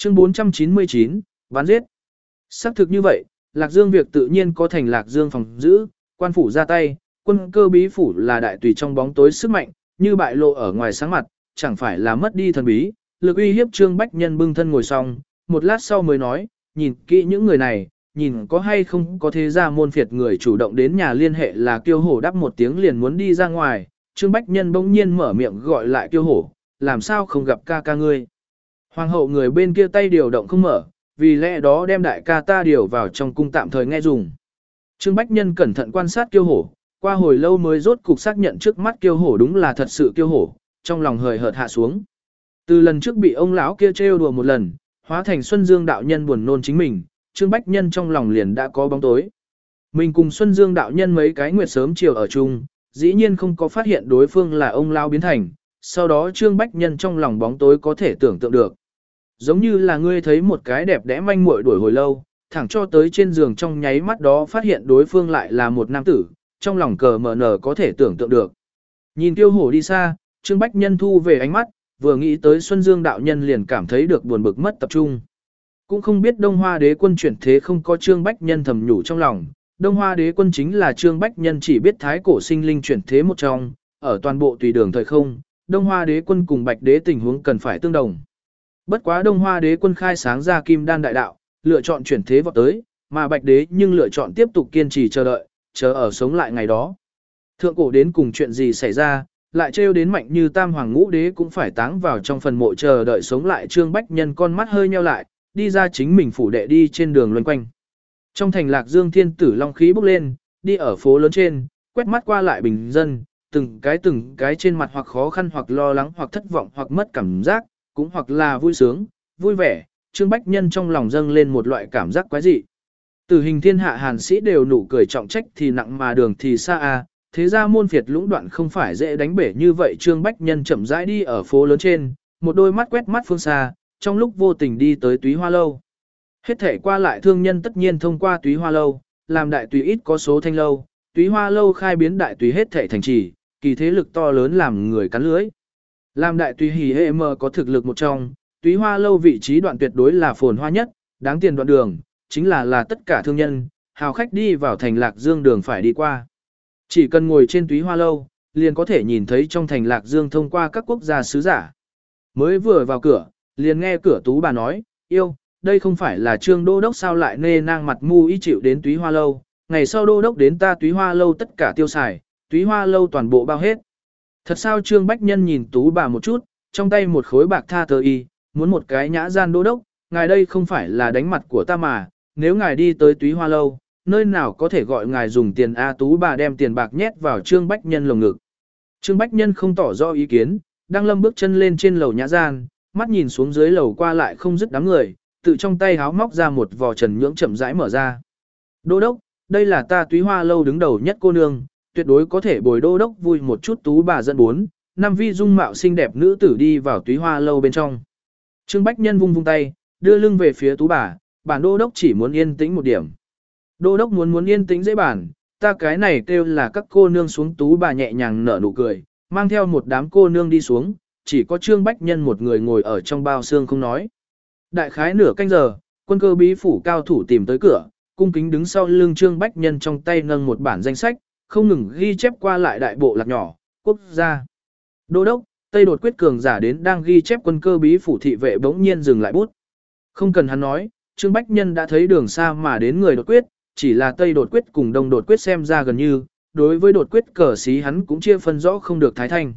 Chương 499, bán giết. Xác thực như vậy, Lạc Dương việc tự nhiên có thành Lạc Dương phòng giữ, quan phủ ra tay, quân cơ bí phủ là đại tùy trong bóng tối sức mạnh, như bại lộ ở ngoài sáng mặt, chẳng phải là mất đi thần bí, lực uy hiếp Trương Bách Nhân bưng thân ngồi xong, một lát sau mới nói, nhìn kỹ những người này, nhìn có hay không có thế ra môn phiệt người chủ động đến nhà liên hệ là Kiêu Hổ đáp một tiếng liền muốn đi ra ngoài, Trương Bách Nhân bỗng nhiên mở miệng gọi lại Kiêu Hổ, làm sao không gặp ca ca ngươi. Hoàng hậu người bên kia tay điều động không mở, vì lẽ đó đem đại ca ta điều vào trong cung tạm thời nghe dùng. Trương Bách Nhân cẩn thận quan sát Kiêu Hổ, qua hồi lâu mới rốt cục xác nhận trước mắt Kiêu Hổ đúng là thật sự Kiêu Hổ, trong lòng hời hợt hạ xuống. Từ lần trước bị ông lão kia trêu đùa một lần, hóa thành Xuân Dương đạo nhân buồn nôn chính mình, Trương Bách Nhân trong lòng liền đã có bóng tối. Mình cùng Xuân Dương đạo nhân mấy cái nguyệt sớm chiều ở chung, dĩ nhiên không có phát hiện đối phương là ông lão biến thành, sau đó Trương Bách Nhân trong lòng bóng tối có thể tưởng tượng được. Giống như là ngươi thấy một cái đẹp đẽ manh muội đuổi hồi lâu, thẳng cho tới trên giường trong nháy mắt đó phát hiện đối phương lại là một nam tử, trong lòng cờ mờ nở có thể tưởng tượng được. Nhìn Kiêu Hổ đi xa, Trương Bách Nhân thu về ánh mắt, vừa nghĩ tới Xuân Dương đạo nhân liền cảm thấy được buồn bực mất tập trung. Cũng không biết Đông Hoa đế quân chuyển thế không có Trương Bách Nhân thầm nhủ trong lòng, Đông Hoa đế quân chính là Trương Bách Nhân chỉ biết thái cổ sinh linh chuyển thế một trong, ở toàn bộ tùy đường thời không, Đông Hoa đế quân cùng Bạch đế tình huống cần phải tương đồng. Bất quá Đông Hoa đế quân khai sáng ra Kim Đan đại đạo, lựa chọn chuyển thế vọt tới, mà Bạch đế nhưng lựa chọn tiếp tục kiên trì chờ đợi, chờ ở sống lại ngày đó. Thượng cổ đến cùng chuyện gì xảy ra, lại trêu đến mạnh như Tam Hoàng Ngũ đế cũng phải táng vào trong phần mộ chờ đợi sống lại. Trương Bách Nhân con mắt hơi nheo lại, đi ra chính mình phủ đệ đi trên đường loanh quanh. Trong thành Lạc Dương thiên tử long khí bốc lên, đi ở phố lớn trên, quét mắt qua lại bình dân, từng cái trên mặt hoặc khó khăn hoặc lo lắng hoặc thất vọng hoặc mất cảm giác, cũng hoặc là vui sướng, vui vẻ, Trương Bách Nhân trong lòng dâng lên một loại cảm giác quái dị. Tử hình thiên hạ hàn sĩ đều nụ cười trọng trách thì nặng mà đường thì xa a, thế ra môn phiệt lũng đoạn không phải dễ đánh bể như vậy. Trương Bách Nhân chậm rãi đi ở phố lớn trên, một đôi mắt quét mắt phương xa, trong lúc vô tình đi tới Túy Hoa lâu. Hết thể qua lại thương nhân tất nhiên thông qua Túy Hoa lâu, làm đại tùy ít có số thanh lâu, Túy Hoa lâu khai biến đại tùy hết thể thành trì, kỳ thế lực to lớn làm người cắn lưới. Làm đại tùy hỉ hệ mờ có thực lực một trong, Túy Hoa lâu vị trí đoạn tuyệt đối là phồn hoa nhất, đáng tiền đoạn đường, chính là tất cả thương nhân, hào khách đi vào thành Lạc Dương đường phải đi qua. Chỉ cần ngồi trên Túy Hoa lâu, liền có thể nhìn thấy trong thành Lạc Dương thông qua các quốc gia sứ giả. Mới vừa vào cửa, liền nghe cửa tú bà nói, yêu, đây không phải là Trương đô đốc sao lại nê nang mặt mu y chịu đến Túy Hoa lâu, ngày sau đô đốc đến ta Túy Hoa lâu tất cả tiêu xài, Túy Hoa lâu toàn bộ bao hết. Thật sao? Trương Bách Nhân nhìn tú bà một chút, trong tay một khối bạc tha tờ y, muốn một cái nhã gian đô đốc, ngài đây không phải là đánh mặt của ta mà, nếu ngài đi tới Túy Hoa lâu, nơi nào có thể gọi ngài dùng tiền a? Tú bà đem tiền bạc nhét vào Trương Bách Nhân lồng ngực. Trương Bách Nhân không tỏ rõ ý kiến, đang lâm bước chân lên trên lầu nhã gian, mắt nhìn xuống dưới lầu qua lại không dứt đám người, tự trong tay háo móc ra một vò trần nhưỡng chậm rãi mở ra. Đô đốc, đây là ta Túy Hoa lâu đứng đầu nhất cô nương, tuyệt đối có thể bồi đô đốc vui một chút. Tú bà dẫn 4-5 vi dung mạo xinh đẹp nữ tử đi vào Túy Hoa lâu bên trong. Trương Bách Nhân vung tay, đưa lưng về phía tú bà, bản đô đốc chỉ muốn yên tĩnh một điểm. Đô đốc muốn yên tĩnh dễ bản, ta cái này kêu là các cô nương xuống. Tú bà nhẹ nhàng nở nụ cười, mang theo một đám cô nương đi xuống, chỉ có Trương Bách Nhân một người ngồi ở trong bao xương không nói. Đại khái nửa canh giờ, quân cơ bí phủ cao thủ tìm tới cửa, cung kính đứng sau lưng Trương Bách Nhân, trong tay nâng một bản danh sách, không ngừng ghi chép qua lại đại bộ lạc nhỏ, quốc gia. Đô đốc, Tây đột quyết cường giả đến. Đang ghi chép quân cơ bí phủ thị vệ bỗng nhiên dừng lại bút. Không cần hắn nói, Trương Bách Nhân đã thấy đường xa mà đến người đột quyết, chỉ là Tây đột quyết cùng Đông đột quyết xem ra gần như, đối với đột quyết cờ xí hắn cũng chia phân rõ không được thái thanh.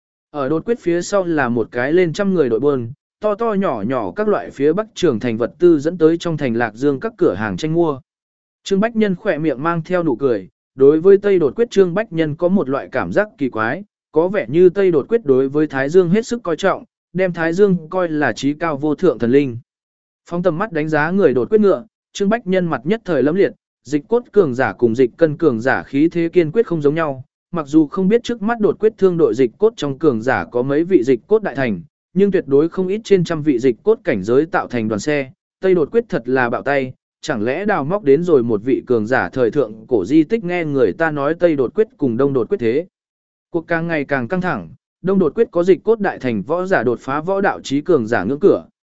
Ở đột quyết phía sau là một cái lên trăm người đội buôn, to to nhỏ nhỏ các loại phía bắc trường thành vật tư dẫn tới trong thành Lạc Dương các cửa hàng tranh mua. Trương Bách Nhân khỏe miệng mang theo nụ cười, đối với Tây đột quyết Trương Bách Nhân có một loại cảm giác kỳ quái, có vẻ như Tây đột quyết đối với Thái Dương hết sức coi trọng, đem Thái Dương coi là trí cao vô thượng thần linh. Phóng tầm mắt đánh giá người đột quyết ngựa, Trương Bách Nhân mặt nhất thời lẫm liệt, dịch cốt cường giả cùng dịch cân cường giả khí thế kiên quyết không giống nhau, mặc dù không biết trước mắt đột quyết thương đội dịch cốt trong cường giả có mấy vị dịch cốt đại thành, nhưng tuyệt đối không ít trên trăm vị dịch cốt cảnh giới tạo thành đoàn xe, Tây đột quyết thật là bạo tay, chẳng lẽ đào móc đến rồi một vị cường giả thời thượng cổ di tích. Nghe người ta nói Tây đột quyết cùng Đông đột quyết thế cuộc càng ngày càng căng thẳng, Đông đột quyết có dịch cốt đại thành võ giả đột phá võ đạo trí cường giả ngưỡng cửa,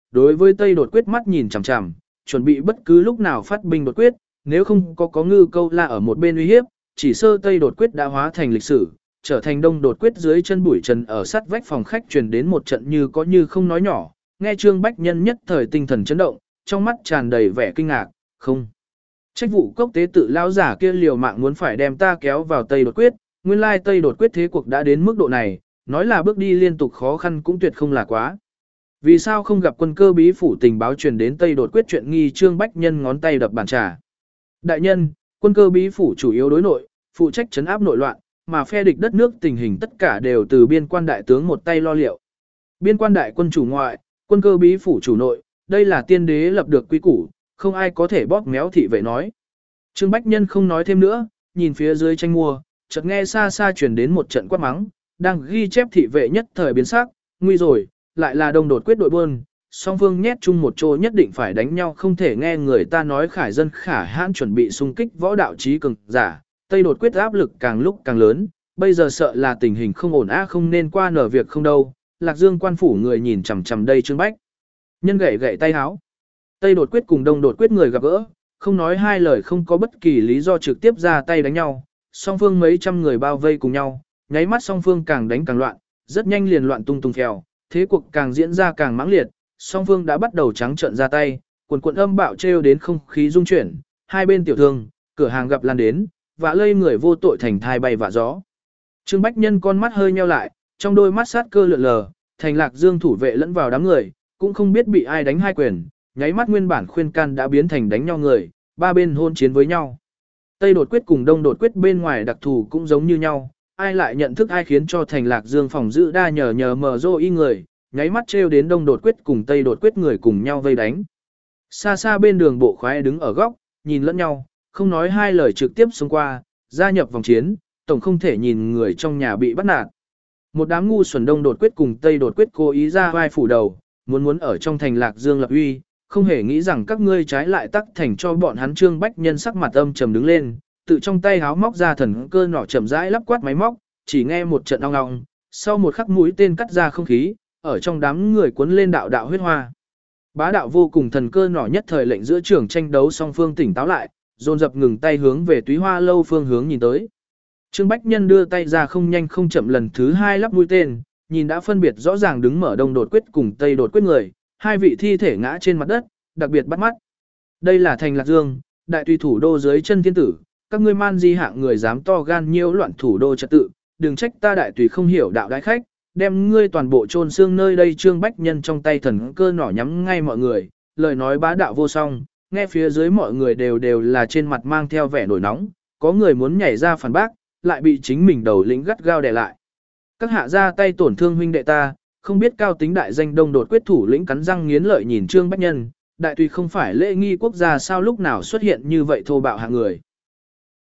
đối với Tây đột quyết mắt nhìn chằm chằm, chuẩn bị bất cứ lúc nào phát binh đột quyết, nếu không có Ngư Câu La ở một bên uy hiếp, chỉ sơ Tây đột quyết đã hóa thành lịch sử, trở thành Đông đột quyết dưới chân bụi trần ở sát vách phòng khách truyền đến một trận như có như không nói nhỏ, nghe Trương Bách Nhân nhất thời tinh thần chấn động, trong mắt tràn đầy vẻ kinh ngạc, không. Trách vụ cốc tế tự lão giả kia liều mạng muốn phải đem ta kéo vào Tây đột quyết, nguyên lai Tây đột quyết thế cuộc đã đến mức độ này, nói là bước đi liên tục khó khăn cũng tuyệt không là quá. Vì sao không gặp Quân Cơ bí phủ tình báo truyền đến Tây đột quyết chuyện nghi? Trương Bách Nhân ngón tay đập bàn trà. Đại nhân, Quân Cơ bí phủ chủ yếu đối nội, phụ trách trấn áp nội loạn, mà phe địch đất nước tình hình tất cả đều từ biên quan đại tướng một tay lo liệu. Biên quan đại quân chủ ngoại, Quân Cơ bí phủ chủ nội, đây là tiên đế lập được quy củ, không ai có thể bóp méo thị vệ nói. Trương Bách Nhân không nói thêm nữa, nhìn phía dưới tranh mua, chợt nghe xa xa truyền đến một trận quát mắng, đang ghi chép thị vệ nhất thời biến sắc, nguy rồi, lại là Đông đột quyết đội buôn, song phương nhét chung một chỗ nhất định phải đánh nhau, không thể nghe người ta nói khải dân khả hãn chuẩn bị xung kích võ đạo chí cường giả, Tây đột quyết áp lực càng lúc càng lớn, bây giờ sợ là tình hình không ổn không nên qua nở việc không đâu. Lạc Dương quan phủ người nhìn chằm chằm đây Trương Bách Nhân gậy gậy tay háo. Tây đột quyết cùng Đông đột quyết người gặp gỡ, không nói hai lời, không có bất kỳ lý do trực tiếp ra tay đánh nhau, song phương mấy trăm người bao vây cùng nhau, nháy mắt song phương càng đánh càng loạn, rất nhanh liền loạn tung tung phèo, thế cuộc càng diễn ra càng mãng liệt, song phương đã bắt đầu trắng trợn ra tay, quần quần âm bạo trêu đến không khí rung chuyển, hai bên tiểu thương, cửa hàng gặp lan đến, vạ lây người vô tội thành thai bay vạ gió. Trương Bách Nhân con mắt hơi nheo lại, trong đôi mắt sát cơ lượn lờ, thành Lạc Dương thủ vệ lẫn vào đám người, cũng không biết bị ai đánh hai quyền, nháy mắt nguyên bản khuyên can đã biến thành đánh nhau người, ba bên hôn chiến với nhau. Tây đột quyết cùng Đông đột quyết bên ngoài đặc thù cũng giống như nhau, ai lại nhận thức ai khiến cho thành Lạc Dương phòng giữ đa nhờ mở rô y người, nháy mắt trêu đến Đông đột quyết cùng Tây đột quyết người cùng nhau vây đánh. Xa xa bên đường bộ khoái đứng ở góc, nhìn lẫn nhau, không nói hai lời trực tiếp xông qua, gia nhập vòng chiến, tổng không thể nhìn người trong nhà bị bắt nạt. Một đám ngu xuẩn Đông đột quyết cùng Tây đột quyết cố ý ra vai phủ đầu, muốn ở trong thành Lạc Dương lập uy, không hề nghĩ rằng các ngươi trái lại tắc thành cho bọn hắn. Trương Bách Nhân sắc mặt âm trầm đứng lên, tự trong tay háo móc ra thần cơ nỏ chậm rãi lắp quát máy móc, chỉ nghe một trận ong ong, sau một khắc mũi tên cắt ra không khí, ở trong đám người cuốn lên đạo đạo huyết hoa. Bá đạo vô cùng thần cơ nỏ nhất thời lệnh giữa trường tranh đấu song phương tỉnh táo lại, dồn dập ngừng tay hướng về Túy Hoa lâu phương hướng nhìn tới. Trương Bách Nhân đưa tay ra không nhanh không chậm lần thứ hai lắp mũi tên, nhìn đã phân biệt rõ ràng đứng mở Đông đột quyết cùng Tây đột quyết người, hai vị thi thể ngã trên mặt đất, đặc biệt bắt mắt. Đây là thành Lạc Dương, đại tùy thủ đô dưới chân thiên tử, các ngươi man di hạng người dám to gan nhiễu loạn thủ đô trật tự, đừng trách ta đại tùy không hiểu đạo đại khách, đem ngươi toàn bộ chôn xương nơi đây. Trương Bách Nhân trong tay thần cơ nỏ nhắm ngay mọi người, lời nói bá đạo vô song, nghe phía dưới mọi người đều là trên mặt mang theo vẻ nổi nóng, có người muốn nhảy ra phản bác, lại bị chính mình đầu lĩnh gắt gao đè lại. Các hạ ra tay tổn thương huynh đệ ta, không biết cao tính đại danh Đông đột quyết thủ lĩnh cắn răng nghiến lợi nhìn Trương Bách Nhân, đại tùy không phải lễ nghi quốc gia sao lúc nào xuất hiện như vậy thô bạo hạng người.